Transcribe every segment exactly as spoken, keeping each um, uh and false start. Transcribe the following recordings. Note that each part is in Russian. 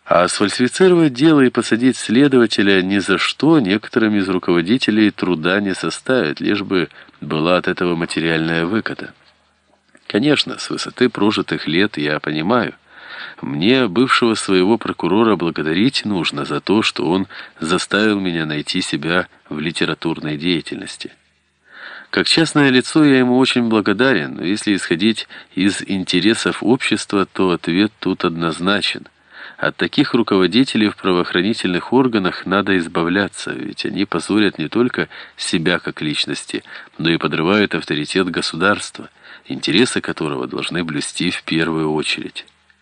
А сфальсифицировать дело и посадить следователя ни за что некоторым из руководителей труда не составит, лишь бы была от этого материальная выгода. Конечно, с высоты прожитых лет я понимаю, мне, бывшего своего прокурора, благодарить нужно за то, что он заставил меня найти себя в литературной деятельности. Как частное лицо я ему очень благодарен, но если исходить из интересов общества, то ответ тут однозначен. От таких руководителей в правоохранительных органах надо избавляться, ведь они позорят не только себя как личности, но и подрывают авторитет государства, интересы которого должны блюсти в первую очередь.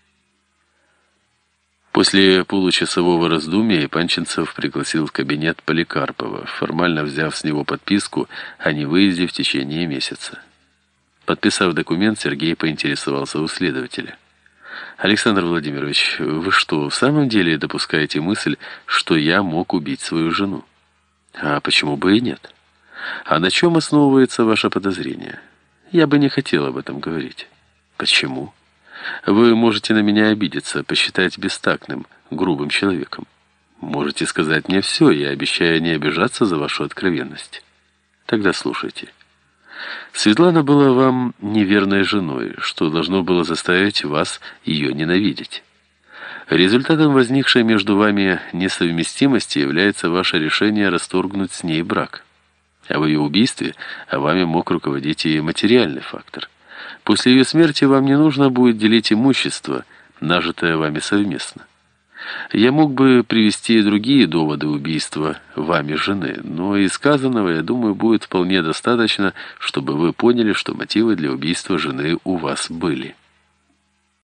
После получасового раздумья Панченцев пригласил в кабинет Поликарпова, формально взяв с него подписку о невыезде в течение месяца. Подписав документ, Сергей поинтересовался у следователя: «Александр Владимирович, вы что, в самом деле допускаете мысль, что я мог убить свою жену?» «А почему бы и нет? А на чем основывается ваше подозрение? Я бы не хотел об этом говорить». «Почему? Вы можете на меня обидеться, посчитать бестактным, грубым человеком. Можете сказать мне все, я обещаю не обижаться за вашу откровенность. Тогда слушайте. Светлана была вам неверной женой, что должно было заставить вас ее ненавидеть. Результатом возникшей между вами несовместимости является ваше решение расторгнуть с ней брак. А в ее убийстве вами мог руководить и материальный фактор. После ее смерти вам не нужно будет делить имущество, нажитое вами совместно. Я мог бы привести и другие доводы убийства вами жены, но из сказанного, я думаю, будет вполне достаточно, чтобы вы поняли, что мотивы для убийства жены у вас были».